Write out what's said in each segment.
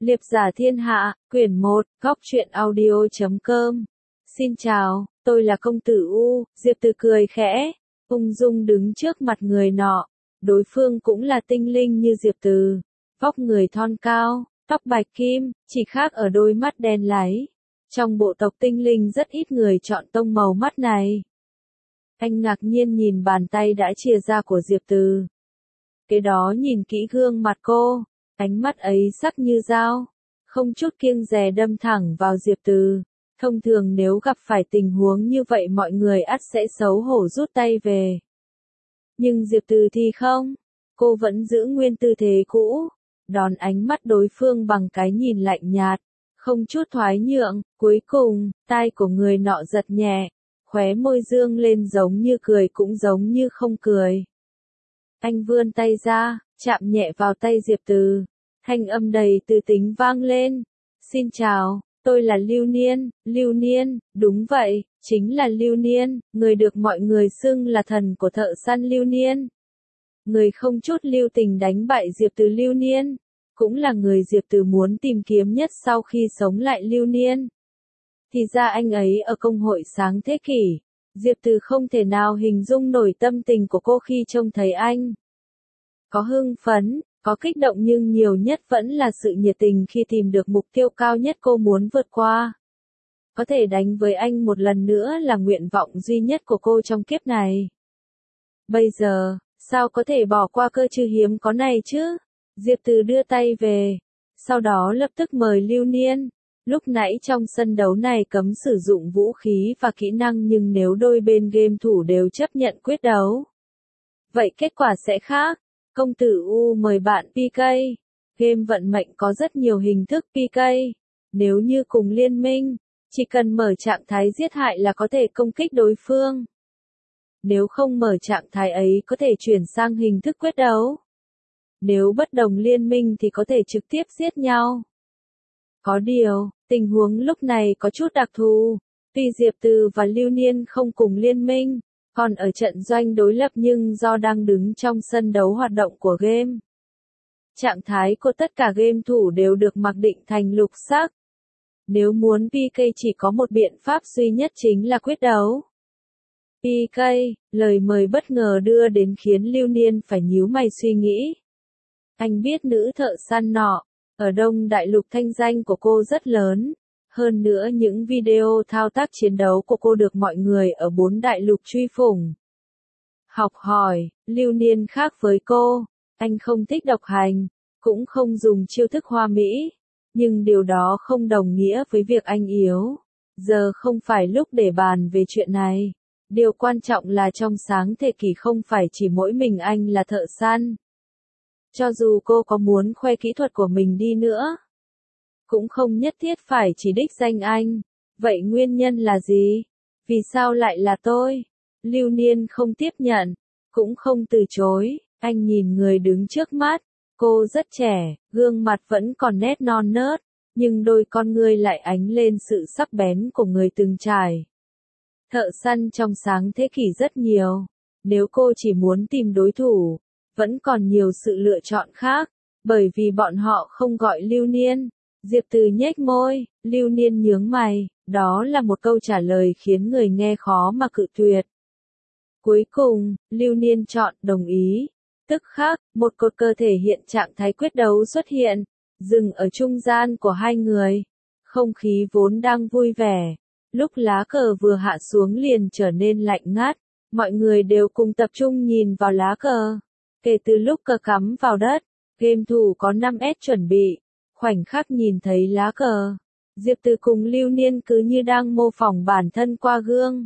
Liệp giả thiên hạ, quyển 1, góc truyện audio.com. Xin chào, tôi là công tử U. Diệp Từ cười khẽ, ung dung đứng trước mặt người nọ. Đối phương cũng là tinh linh như Diệp Từ, vóc người thon cao, tóc bạch kim, chỉ khác ở đôi mắt đen láy. Trong bộ tộc tinh linh rất ít người chọn tông màu mắt này. Anh ngạc nhiên nhìn bàn tay đã chia ra của Diệp Từ. Kế đó nhìn kỹ gương mặt cô, ánh mắt ấy sắc như dao, không chút kiêng dè đâm thẳng vào Diệp Từ. Thông thường nếu gặp phải tình huống như vậy mọi người ắt sẽ xấu hổ rút tay về. Nhưng Diệp Từ thì không, cô vẫn giữ nguyên tư thế cũ, đón ánh mắt đối phương bằng cái nhìn lạnh nhạt, không chút thoái nhượng. Cuối cùng, tai của người nọ giật nhẹ, khóe môi dương lên giống như cười cũng giống như không cười. Anh vươn tay ra, chạm nhẹ vào tay Diệp Từ, thanh âm đầy từ tính vang lên. Xin chào, tôi là Lưu Niên. Lưu Niên, đúng vậy, chính là Lưu Niên, người được mọi người xưng là thần của thợ săn Lưu Niên. Người không chút lưu tình đánh bại Diệp Từ Lưu Niên, cũng là người Diệp Từ muốn tìm kiếm nhất sau khi sống lại Lưu Niên. Thì ra anh ấy ở công hội sáng thế kỷ. Diệp Từ không thể nào hình dung nổi tâm tình của cô khi trông thấy anh. Có hưng phấn, có kích động nhưng nhiều nhất vẫn là sự nhiệt tình khi tìm được mục tiêu cao nhất cô muốn vượt qua. Có thể đánh với anh một lần nữa là nguyện vọng duy nhất của cô trong kiếp này. Bây giờ, sao có thể bỏ qua cơ chứ hiếm có này chứ? Diệp Từ đưa tay về, sau đó lập tức mời Lưu Niên. Lúc nãy trong sân đấu này cấm sử dụng vũ khí và kỹ năng nhưng nếu đôi bên game thủ đều chấp nhận quyết đấu, vậy kết quả sẽ khác. Công tử U mời bạn PK. Game vận mệnh có rất nhiều hình thức PK. Nếu như cùng liên minh, chỉ cần mở trạng thái giết hại là có thể công kích đối phương. Nếu không mở trạng thái ấy có thể chuyển sang hình thức quyết đấu. Nếu bất đồng liên minh thì có thể trực tiếp giết nhau. Có điều, tình huống lúc này có chút đặc thù. Tuy Diệp Từ và Lưu Niên không cùng liên minh, còn ở trận doanh đối lập nhưng do đang đứng trong sân đấu hoạt động của game. Trạng thái của tất cả game thủ đều được mặc định thành lục sắc. Nếu muốn PK chỉ có một biện pháp duy nhất chính là quyết đấu. PK, lời mời bất ngờ đưa đến khiến Lưu Niên phải nhíu mày suy nghĩ. Anh biết nữ thợ săn nọ, ở Đông Đại Lục thanh danh của cô rất lớn. Hơn nữa những video thao tác chiến đấu của cô được mọi người ở 4 đại lục truy phủng. Học hỏi, Lưu Niên khác với cô, anh không thích độc hành, cũng không dùng chiêu thức hoa mỹ, nhưng điều đó không đồng nghĩa với việc anh yếu. Giờ không phải lúc để bàn về chuyện này. Điều quan trọng là trong sáng thế kỷ không phải chỉ mỗi mình anh là thợ săn. Cho dù cô có muốn khoe kỹ thuật của mình đi nữa, cũng không nhất thiết phải chỉ đích danh anh. Vậy nguyên nhân là gì? Vì sao lại là tôi? Lưu Niên không tiếp nhận, cũng không từ chối. Anh nhìn người đứng trước mắt. Cô rất trẻ, gương mặt vẫn còn nét non nớt, nhưng đôi con ngươi lại ánh lên sự sắc bén của người từng trải. Thợ săn trong sáng thế kỷ rất nhiều. Nếu cô chỉ muốn tìm đối thủ, vẫn còn nhiều sự lựa chọn khác, bởi vì bọn họ không gọi Lưu Niên. Diệp Từ nhếch môi, Lưu Niên nhướng mày, đó là một câu trả lời khiến người nghe khó mà cự tuyệt. Cuối cùng, Lưu Niên chọn đồng ý. Tức khắc, một cột cơ thể hiện trạng thái quyết đấu xuất hiện, dừng ở trung gian của hai người. Không khí vốn đang vui vẻ, lúc lá cờ vừa hạ xuống liền trở nên lạnh ngắt, mọi người đều cùng tập trung nhìn vào lá cờ. Kể từ lúc cờ cắm vào đất, game thủ có 5S chuẩn bị. Khoảnh khắc nhìn thấy lá cờ, Diệp Từ cùng Lưu Niên cứ như đang mô phỏng bản thân qua gương.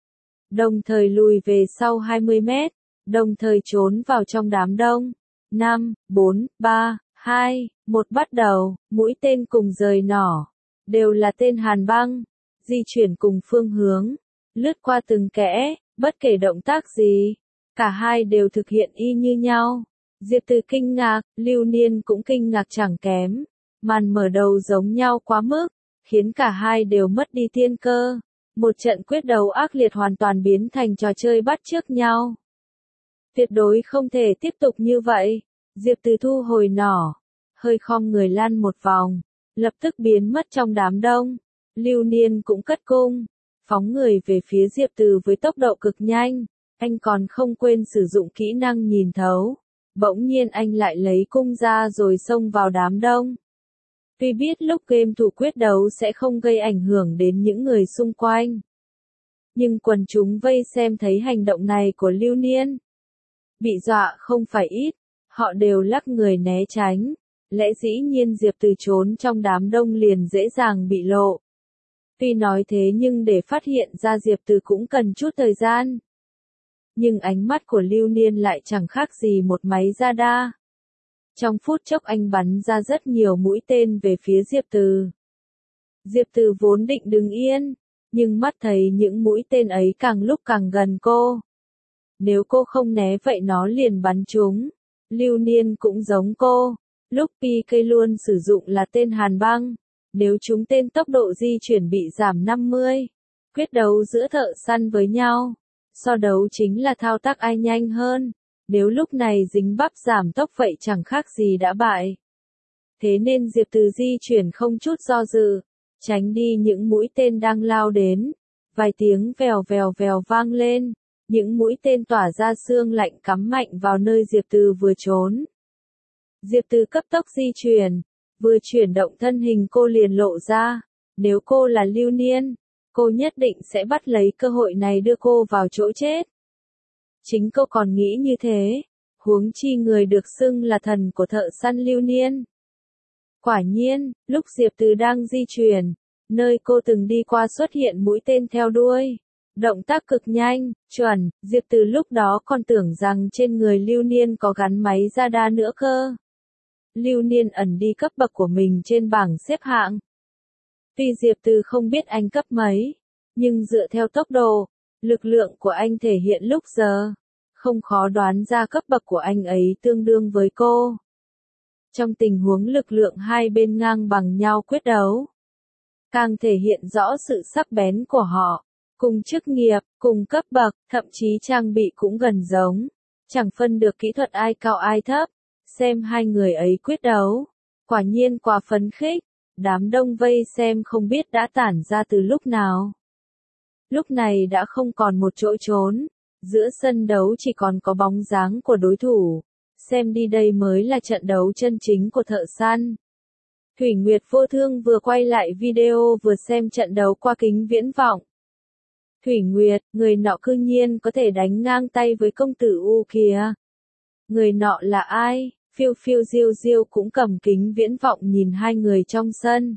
Đồng thời lùi về sau 20 mét, đồng thời trốn vào trong đám đông. 5, 4, 3, 2, 1 bắt đầu, mũi tên cùng rời nỏ. Đều là tên hàn băng, di chuyển cùng phương hướng, lướt qua từng kẽ, bất kể động tác gì. Cả hai đều thực hiện y như nhau. Diệp Từ kinh ngạc, Lưu Niên cũng kinh ngạc chẳng kém. Màn mở đầu giống nhau quá mức, khiến cả hai đều mất đi tiên cơ. Một trận quyết đấu ác liệt hoàn toàn biến thành trò chơi bắt chước nhau. Tuyệt đối không thể tiếp tục như vậy. Diệp Từ thu hồi nỏ, hơi khom người lăn một vòng, lập tức biến mất trong đám đông. Lưu Niên cũng cất cung, phóng người về phía Diệp Từ với tốc độ cực nhanh, anh còn không quên sử dụng kỹ năng nhìn thấu. Bỗng nhiên anh lại lấy cung ra rồi xông vào đám đông. Tuy biết lúc game thủ quyết đấu sẽ không gây ảnh hưởng đến những người xung quanh, nhưng quần chúng vây xem thấy hành động này của Lưu Niên, bị dọa không phải ít, họ đều lắc người né tránh. Lẽ dĩ nhiên Diệp Từ trốn trong đám đông liền dễ dàng bị lộ. Tuy nói thế nhưng để phát hiện ra Diệp Từ cũng cần chút thời gian. Nhưng ánh mắt của Lưu Niên lại chẳng khác gì một máy radar. Trong phút chốc anh bắn ra rất nhiều mũi tên về phía Diệp Từ. Diệp Từ vốn định đứng yên, nhưng mắt thấy những mũi tên ấy càng lúc càng gần cô. Nếu cô không né vậy nó liền bắn trúng. Lưu Niên cũng giống cô. Lúc PK luôn sử dụng là tên hàn băng. Nếu trúng tên tốc độ di chuyển bị giảm 50. Quyết đấu giữa thợ săn với nhau. So đấu chính là thao tác ai nhanh hơn. Nếu lúc này dính bắp giảm tốc vậy chẳng khác gì đã bại. Thế nên Diệp Từ di chuyển không chút do dự, tránh đi những mũi tên đang lao đến. Vài tiếng vèo vèo vèo vang lên, những mũi tên tỏa ra xương lạnh cắm mạnh vào nơi Diệp Từ vừa trốn. Diệp Từ cấp tốc di chuyển, vừa chuyển động thân hình cô liền lộ ra. Nếu cô là Lưu Niên, cô nhất định sẽ bắt lấy cơ hội này đưa cô vào chỗ chết. Chính cô còn nghĩ như thế, huống chi người được xưng là thần của thợ săn Lưu Niên. Quả nhiên, lúc Diệp Từ đang di chuyển, nơi cô từng đi qua xuất hiện mũi tên theo đuôi. Động tác cực nhanh, chuẩn, Diệp Từ lúc đó còn tưởng rằng trên người Lưu Niên có gắn máy radar nữa cơ. Lưu Niên ẩn đi cấp bậc của mình trên bảng xếp hạng. Tuy Diệp Từ không biết anh cấp mấy, nhưng dựa theo tốc độ, lực lượng của anh thể hiện lúc giờ, không khó đoán ra cấp bậc của anh ấy tương đương với cô. Trong tình huống lực lượng hai bên ngang bằng nhau quyết đấu, càng thể hiện rõ sự sắc bén của họ. Cùng chức nghiệp, cùng cấp bậc, thậm chí trang bị cũng gần giống. Chẳng phân được kỹ thuật ai cao ai thấp. Xem hai người ấy quyết đấu. Quả nhiên quá phấn khích. Đám đông vây xem không biết đã tản ra từ lúc nào. Lúc này đã không còn một chỗ trốn. Giữa sân đấu chỉ còn có bóng dáng của đối thủ. Xem đi đây mới là trận đấu chân chính của thợ săn. Thủy Nguyệt Vô Thương vừa quay lại video vừa xem trận đấu qua kính viễn vọng. Thủy Nguyệt, người nọ cư nhiên có thể đánh ngang tay với công tử U kìa. Người nọ là ai? Phiêu Phiêu Diêu Diêu cũng cầm kính viễn vọng nhìn hai người trong sân.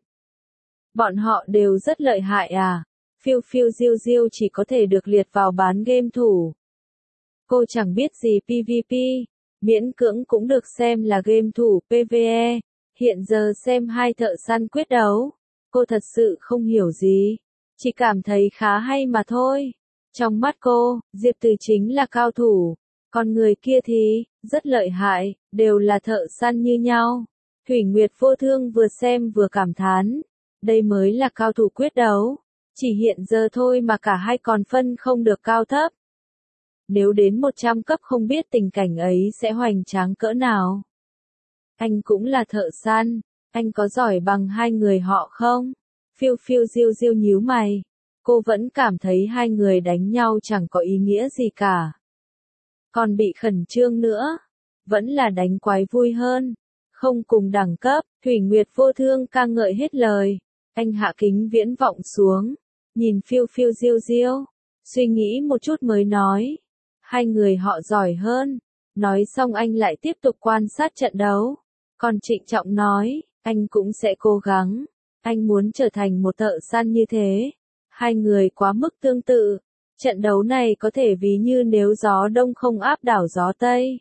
Bọn họ đều rất lợi hại à? Phiêu Phiêu Diêu Diêu chỉ có thể được liệt vào bán game thủ. Cô chẳng biết gì PvP, miễn cưỡng cũng được xem là game thủ PvE. Hiện giờ xem hai thợ săn quyết đấu, cô thật sự không hiểu gì. Chỉ cảm thấy khá hay mà thôi. Trong mắt cô, Diệp Từ chính là cao thủ. Còn người kia thì, rất lợi hại, đều là thợ săn như nhau. Thủy Nguyệt Vô Thương vừa xem vừa cảm thán. Đây mới là cao thủ quyết đấu. Chỉ hiện giờ thôi mà cả hai còn phân không được cao thấp. Nếu đến 100 cấp không biết tình cảnh ấy sẽ hoành tráng cỡ nào. Anh cũng là thợ săn. Anh có giỏi bằng hai người họ không? Phiêu Phiêu Diêu Diêu nhíu mày. Cô vẫn cảm thấy hai người đánh nhau chẳng có ý nghĩa gì cả. Còn bị khẩn trương nữa. Vẫn là đánh quái vui hơn. Không cùng đẳng cấp, Thủy Nguyệt Vô Thương ca ngợi hết lời. Anh hạ kính viễn vọng xuống. Nhìn Phiêu Phiêu Diêu Diêu. Suy nghĩ một chút mới nói. Hai người họ giỏi hơn. Nói xong anh lại tiếp tục quan sát trận đấu. Còn trịnh trọng nói, anh cũng sẽ cố gắng. Anh muốn trở thành một thợ săn như thế. Hai người quá mức tương tự. Trận đấu này có thể ví như nếu gió đông không áp đảo gió tây.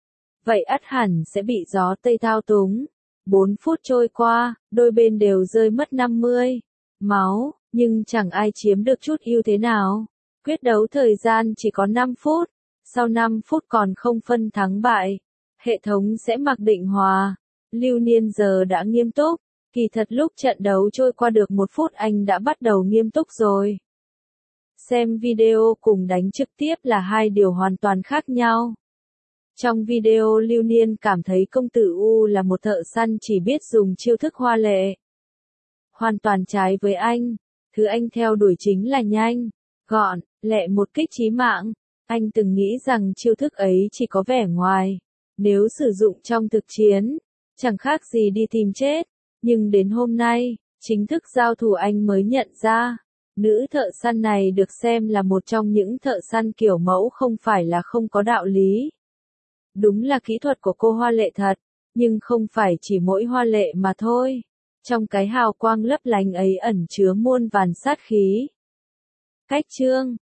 Vậy ắt hẳn sẽ bị gió tây thao túng. 4 phút trôi qua, đôi bên đều rơi mất 50 máu, nhưng chẳng ai chiếm được chút ưu thế nào. Quyết đấu thời gian chỉ có 5 phút. Sau 5 phút còn không phân thắng bại. Hệ thống sẽ mặc định hòa. Lưu Niên giờ đã nghiêm túc. Kỳ thật lúc trận đấu trôi qua được 1 phút anh đã bắt đầu nghiêm túc rồi. Xem video cùng đánh trực tiếp là hai điều hoàn toàn khác nhau. Trong video Lưu Niên cảm thấy công tử U là một thợ săn chỉ biết dùng chiêu thức hoa lệ. Hoàn toàn trái với anh, thứ anh theo đuổi chính là nhanh, gọn, lẹ một kích chí mạng. Anh từng nghĩ rằng chiêu thức ấy chỉ có vẻ ngoài, nếu sử dụng trong thực chiến, chẳng khác gì đi tìm chết. Nhưng đến hôm nay, chính thức giao thủ anh mới nhận ra, nữ thợ săn này được xem là một trong những thợ săn kiểu mẫu không phải là không có đạo lý. Đúng là kỹ thuật của cô hoa lệ thật, nhưng không phải chỉ mỗi hoa lệ mà thôi. Trong cái hào quang lấp lánh ấy ẩn chứa muôn vàn sát khí. Cách chương